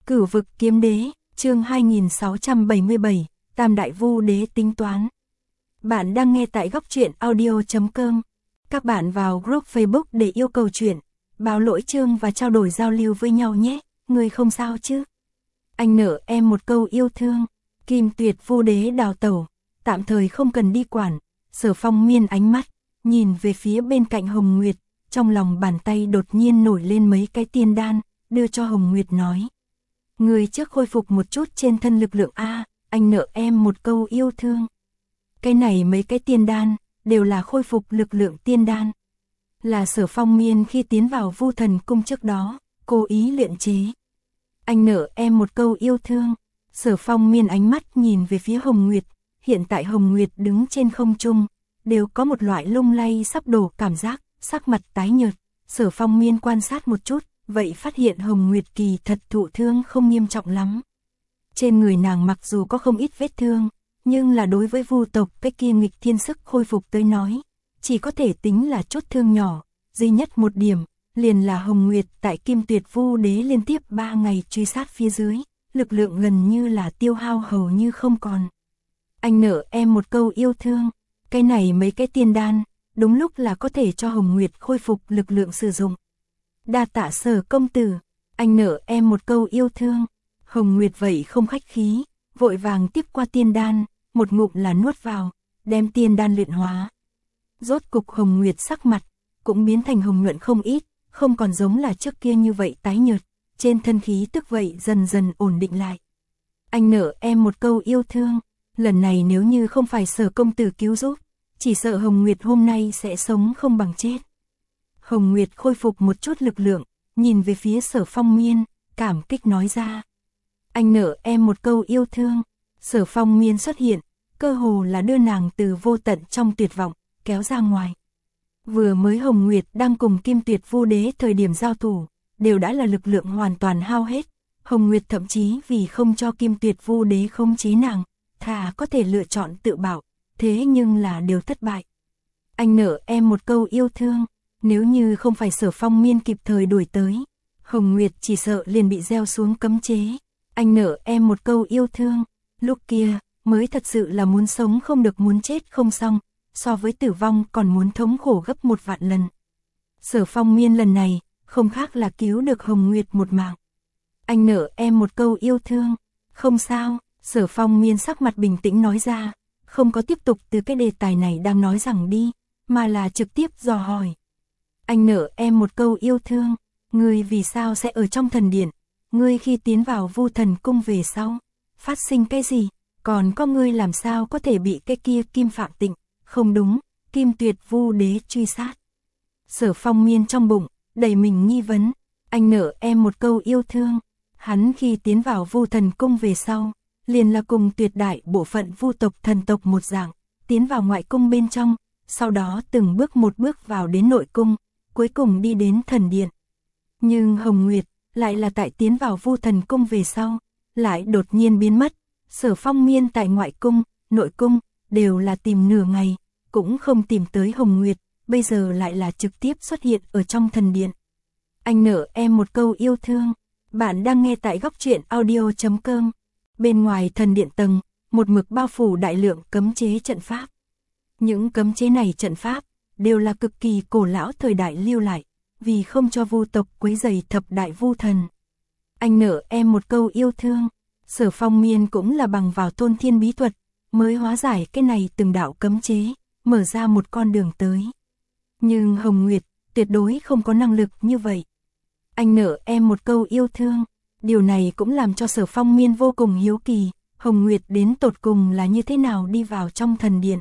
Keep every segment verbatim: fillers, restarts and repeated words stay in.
Cửu vực kiếm đế, chương hai nghìn sáu trăm bảy mươi bảy, Tam đại vu đế tính toán. Bạn đang nghe tại góc truyện audio chấm com. Các bạn vào group Facebook để yêu cầu chuyện, báo lỗi chương và trao đổi giao lưu với nhau nhé, người không sao chứ? Anh nợ em một câu yêu thương. Kim Tuyệt vu đế đào tẩu, tạm thời không cần đi quản. Sở Phong miên ánh mắt, nhìn về phía bên cạnh Hồng Nguyệt, trong lòng bàn tay đột nhiên nổi lên mấy cái tiên đan, đưa cho Hồng Nguyệt nói. Người trước khôi phục một chút trên thân lực lượng A, anh nợ em một câu yêu thương. Cái này mấy cái tiên đan, đều là khôi phục lực lượng tiên đan. Là Sở Phong miên khi tiến vào Vu Thần Cung trước đó, cố ý luyện chế. Anh nợ em một câu yêu thương. Sở Phong miên ánh mắt nhìn về phía Hồng Nguyệt, hiện tại Hồng Nguyệt đứng trên không trung, đều có một loại lung lay sắp đổ cảm giác, sắc mặt tái nhợt. Sở Phong miên quan sát một chút, vậy phát hiện Hồng Nguyệt kỳ thật thụ thương không nghiêm trọng lắm. Trên người nàng mặc dù có không ít vết thương, nhưng là đối với vu tộc cái kia nghịch thiên sức khôi phục tới nói, chỉ có thể tính là chút thương nhỏ, duy nhất một điểm, liền là Hồng Nguyệt tại Kim Tuyệt vu đế liên tiếp ba ngày truy sát phía dưới, lực lượng gần như là tiêu hao hầu như không còn. Anh nợ em một câu yêu thương, cái này mấy cái tiên đan, đúng lúc là có thể cho Hồng Nguyệt khôi phục lực lượng sử dụng. Đa tạ Sở công tử, anh nợ em một câu yêu thương. Hồng Nguyệt vậy không khách khí, vội vàng tiếp qua tiên đan, một ngụm là nuốt vào, đem tiên đan luyện hóa. Rốt cục Hồng Nguyệt sắc mặt, cũng biến thành hồng nhuận không ít, không còn giống là trước kia như vậy tái nhợt, trên thân khí tức vậy dần dần ổn định lại. Anh nợ em một câu yêu thương, lần này nếu như không phải Sở công tử cứu giúp, chỉ sợ Hồng Nguyệt hôm nay sẽ sống không bằng chết. Hồng Nguyệt khôi phục một chút lực lượng, nhìn về phía Sở Phong miên, cảm kích nói ra. Anh nợ em một câu yêu thương. Sở Phong miên xuất hiện, cơ hồ là đưa nàng từ vô tận trong tuyệt vọng, kéo ra ngoài. Vừa mới Hồng Nguyệt đang cùng Kim Tuyệt vu đế thời điểm giao thủ, đều đã là lực lượng hoàn toàn hao hết. Hồng Nguyệt thậm chí vì không cho Kim Tuyệt vu đế khống chế nàng, thà có thể lựa chọn tự bảo, thế nhưng là đều thất bại. Anh nợ em một câu yêu thương, nếu như không phải Sở Phong miên kịp thời đuổi tới, Hồng Nguyệt chỉ sợ liền bị gieo xuống cấm chế. Anh nợ em một câu yêu thương, lúc kia mới thật sự là muốn sống không được muốn chết không xong, so với tử vong còn muốn thống khổ gấp một vạn lần. Sở Phong miên lần này, không khác là cứu được Hồng Nguyệt một mạng. Anh nợ em một câu yêu thương, không sao, Sở Phong miên sắc mặt bình tĩnh nói ra, không có tiếp tục từ cái đề tài này đang nói rằng đi, mà là trực tiếp dò hỏi. Anh nợ em một câu yêu thương, ngươi vì sao sẽ ở trong thần điện, ngươi khi tiến vào Vu Thần Cung về sau, phát sinh cái gì, còn có ngươi làm sao có thể bị cái kia Kim Phạm Tịnh, không đúng, Kim Tuyệt vu đế truy sát. Sở Phong miên trong bụng, đầy mình nghi vấn, anh nợ em một câu yêu thương, hắn khi tiến vào Vu Thần Cung về sau, liền là cùng tuyệt đại bộ phận vu tộc thần tộc một dạng, tiến vào ngoại cung bên trong, sau đó từng bước một bước vào đến nội cung, cuối cùng đi đến thần điện. Nhưng Hồng Nguyệt lại là tại tiến vào Vu Thần Cung về sau, lại đột nhiên biến mất. Sở Phong miên tại ngoại cung, nội cung, đều là tìm nửa ngày, cũng không tìm tới Hồng Nguyệt, bây giờ lại là trực tiếp xuất hiện ở trong thần điện. Anh nợ em một câu yêu thương, bạn đang nghe tại góc truyện audio chấm com. Bên ngoài thần điện tầng, một mực bao phủ đại lượng cấm chế trận pháp. Những cấm chế này trận pháp, đều là cực kỳ cổ lão thời đại lưu lại, vì không cho vu tộc quấy rầy thập đại vu thần. Anh nợ em một câu yêu thương. Sở Phong miên cũng là bằng vào tôn thiên bí thuật, mới hóa giải cái này từng đạo cấm chế, mở ra một con đường tới. Nhưng Hồng Nguyệt, tuyệt đối không có năng lực như vậy. Anh nợ em một câu yêu thương, điều này cũng làm cho Sở Phong miên vô cùng hiếu kỳ, Hồng Nguyệt đến tột cùng là như thế nào đi vào trong thần điện.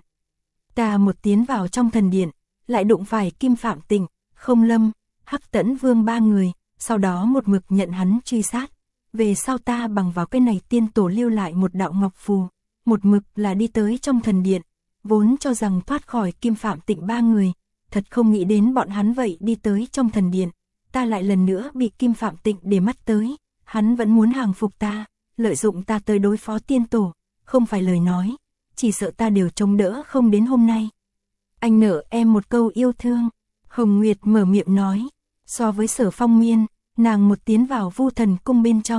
Ta một tiến vào trong thần điện, lại đụng phải Kim Phạm Tịnh, Không Lâm, Hắc Tẫn Vương ba người, sau đó một mực nhận hắn truy sát. Về sau ta bằng vào cái này tiên tổ lưu lại một đạo ngọc phù, một mực là đi tới trong thần điện, vốn cho rằng thoát khỏi Kim Phạm Tịnh ba người, thật không nghĩ đến bọn hắn vậy đi tới trong thần điện, ta lại lần nữa bị Kim Phạm Tịnh để mắt tới, hắn vẫn muốn hàng phục ta, lợi dụng ta tới đối phó tiên tổ, không phải lời nói, chỉ sợ ta đều chống đỡ không đến hôm nay. Anh nợ em một câu yêu thương, Hồng Nguyệt mở miệng nói, so với Sở Phong miên, nàng một tiến vào Vu Thần Cung bên trong,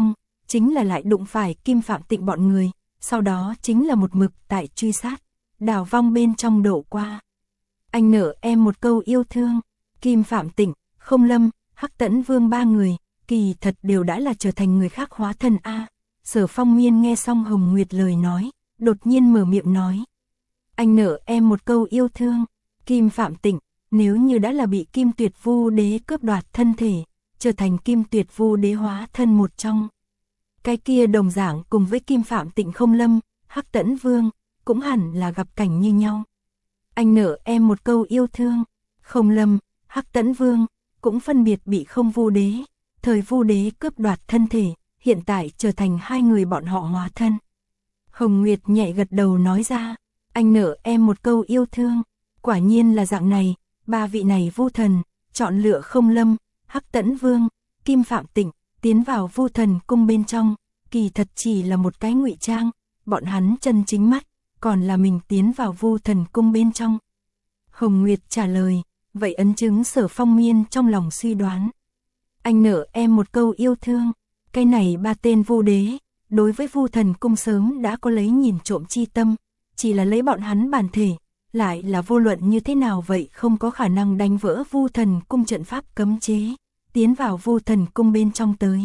chính là lại đụng phải Kim Phạm Tịnh bọn người, sau đó chính là một mực tại truy sát, đào vong bên trong đổ qua. Anh nợ em một câu yêu thương, Kim Phạm Tịnh, Không Lâm, Hắc Tẫn Vương ba người, kỳ thật đều đã là trở thành người khác hóa thân a. Sở Phong Miên nghe xong Hồng Nguyệt lời nói, đột nhiên mở miệng nói. Anh nợ em một câu yêu thương, Kim Phạm Tịnh, nếu như đã là bị Kim Tuyệt Vu Đế cướp đoạt thân thể, trở thành Kim Tuyệt Vu Đế hóa thân một trong. Cái kia đồng dạng cùng với Kim Phạm Tịnh Không Lâm, Hắc Tẫn Vương, cũng hẳn là gặp cảnh như nhau. Anh nợ em một câu yêu thương, Không Lâm, Hắc Tẫn Vương, cũng phân biệt bị Không Vu Đế, thời Vu Đế cướp đoạt thân thể, hiện tại trở thành hai người bọn họ hóa thân. Hồng Nguyệt nhẹ gật đầu nói ra, anh nợ em một câu yêu thương, quả nhiên là dạng này, ba vị này Vu thần, chọn lựa Không Lâm, Hắc Tẫn Vương, Kim Phạm Tịnh, tiến vào Vu thần cung bên trong, kỳ thật chỉ là một cái ngụy trang, bọn hắn chân chính mắt, còn là mình tiến vào Vu thần cung bên trong. Hồng Nguyệt trả lời, vậy ấn chứng Sở Phong Miên trong lòng suy đoán. Anh nợ em một câu yêu thương, cái này ba tên Vu Đế, đối với Vu thần cung sớm đã có lấy nhìn trộm chi tâm, chỉ là lấy bọn hắn bản thể, lại là vô luận như thế nào vậy không có khả năng đánh vỡ Vu thần cung trận pháp cấm chế, tiến vào Vu thần cung bên trong tới.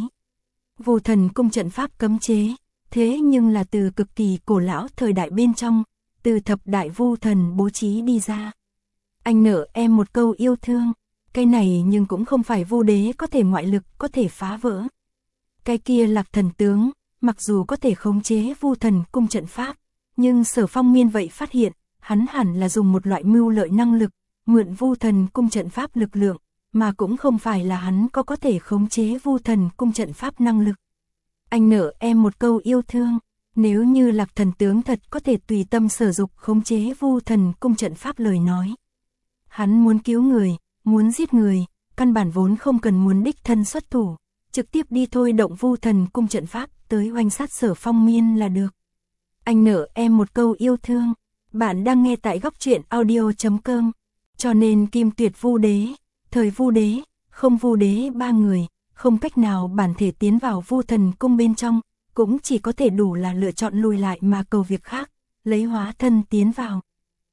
Vu thần cung trận pháp cấm chế, thế nhưng là từ cực kỳ cổ lão thời đại bên trong, từ thập đại Vu thần bố trí đi ra. Anh nợ em một câu yêu thương, cái này nhưng cũng không phải Vu Đế có thể ngoại lực có thể phá vỡ. Cái kia Lạc Thần tướng, mặc dù có thể khống chế Vu thần cung trận pháp, nhưng Sở Phong Miên vậy phát hiện, hắn hẳn là dùng một loại mưu lợi năng lực, mượn Vu thần cung trận pháp lực lượng, mà cũng không phải là hắn có có thể khống chế Vu thần cung trận pháp năng lực. Anh nợ em một câu yêu thương, nếu như Lạc Thần tướng thật có thể tùy tâm sở dục khống chế Vu thần cung trận pháp lời nói. Hắn muốn cứu người, muốn giết người, căn bản vốn không cần muốn đích thân xuất thủ, trực tiếp đi thôi động Vu thần cung trận pháp tới oanh sát Sở Phong Miên là được. Anh nợ em một câu yêu thương, bạn đang nghe tại góc truyện audio chấm com, cho nên Kim Tuyệt Vu Đế, thời Vu Đế, Không Vu Đế ba người, không cách nào bản thể tiến vào Vu thần cung bên trong, cũng chỉ có thể đủ là lựa chọn lùi lại mà cầu việc khác, lấy hóa thân tiến vào.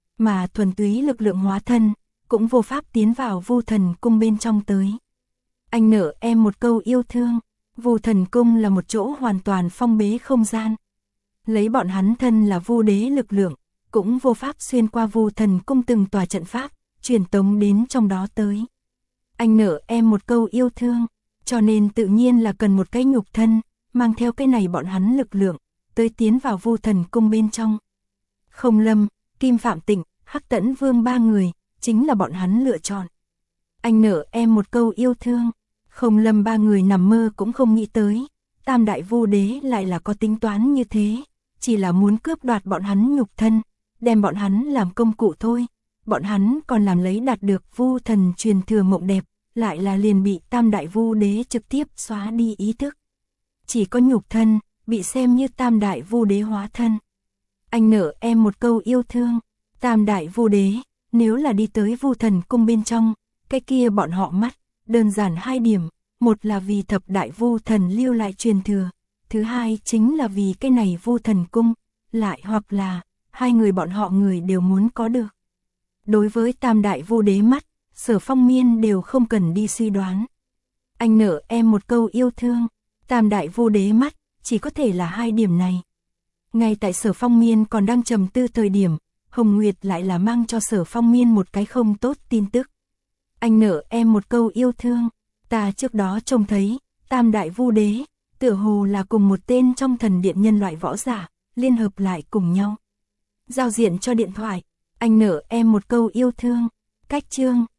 Mà thuần túy lực lượng hóa thân, cũng vô pháp tiến vào Vu thần cung bên trong tới. Anh nợ em một câu yêu thương, Vu thần cung là một chỗ hoàn toàn phong bế không gian. Lấy bọn hắn thân là Vu Đế lực lượng, cũng vô pháp xuyên qua Vu thần cung từng tòa trận pháp, truyền tống đến trong đó tới. Anh nợ em một câu yêu thương, cho nên tự nhiên là cần một cái nhục thân, mang theo cái này bọn hắn lực lượng, tới tiến vào Vu thần cung bên trong. Không Lâm, Kim Phạm Tịnh, Hắc Tẫn Vương ba người, chính là bọn hắn lựa chọn. Anh nợ em một câu yêu thương, Không Lâm ba người nằm mơ cũng không nghĩ tới, Tam Đại Vu Đế lại là có tính toán như thế, chỉ là muốn cướp đoạt bọn hắn nhục thân, đem bọn hắn làm công cụ thôi, bọn hắn còn làm lấy đạt được Vu thần truyền thừa mộng đẹp, lại là liền bị Tam Đại Vu Đế trực tiếp xóa đi ý thức. Chỉ có nhục thân, bị xem như Tam Đại Vu Đế hóa thân. Anh nợ em một câu yêu thương, Tam Đại Vu Đế, nếu là đi tới Vu thần cung bên trong, cái kia bọn họ mắt, đơn giản hai điểm, một là vì thập đại Vu thần lưu lại truyền thừa, thứ hai chính là vì cái này Vu thần cung, lại hoặc là hai người bọn họ người đều muốn có được. Đối với Tam Đại Vu Đế mắt, Sở Phong Miên đều không cần đi suy đoán. Anh nợ em một câu yêu thương, Tam Đại Vu Đế mắt, chỉ có thể là hai điểm này. Ngay tại Sở Phong Miên còn đang trầm tư thời điểm, Hồng Nguyệt lại là mang cho Sở Phong Miên một cái không tốt tin tức. Anh nợ em một câu yêu thương, ta trước đó trông thấy, Tam Đại Vu Đế, tựa hồ là cùng một tên trong thần điện nhân loại võ giả, liên hợp lại cùng nhau. Giao diện cho điện thoại, anh nợ em một câu yêu thương, cách chương.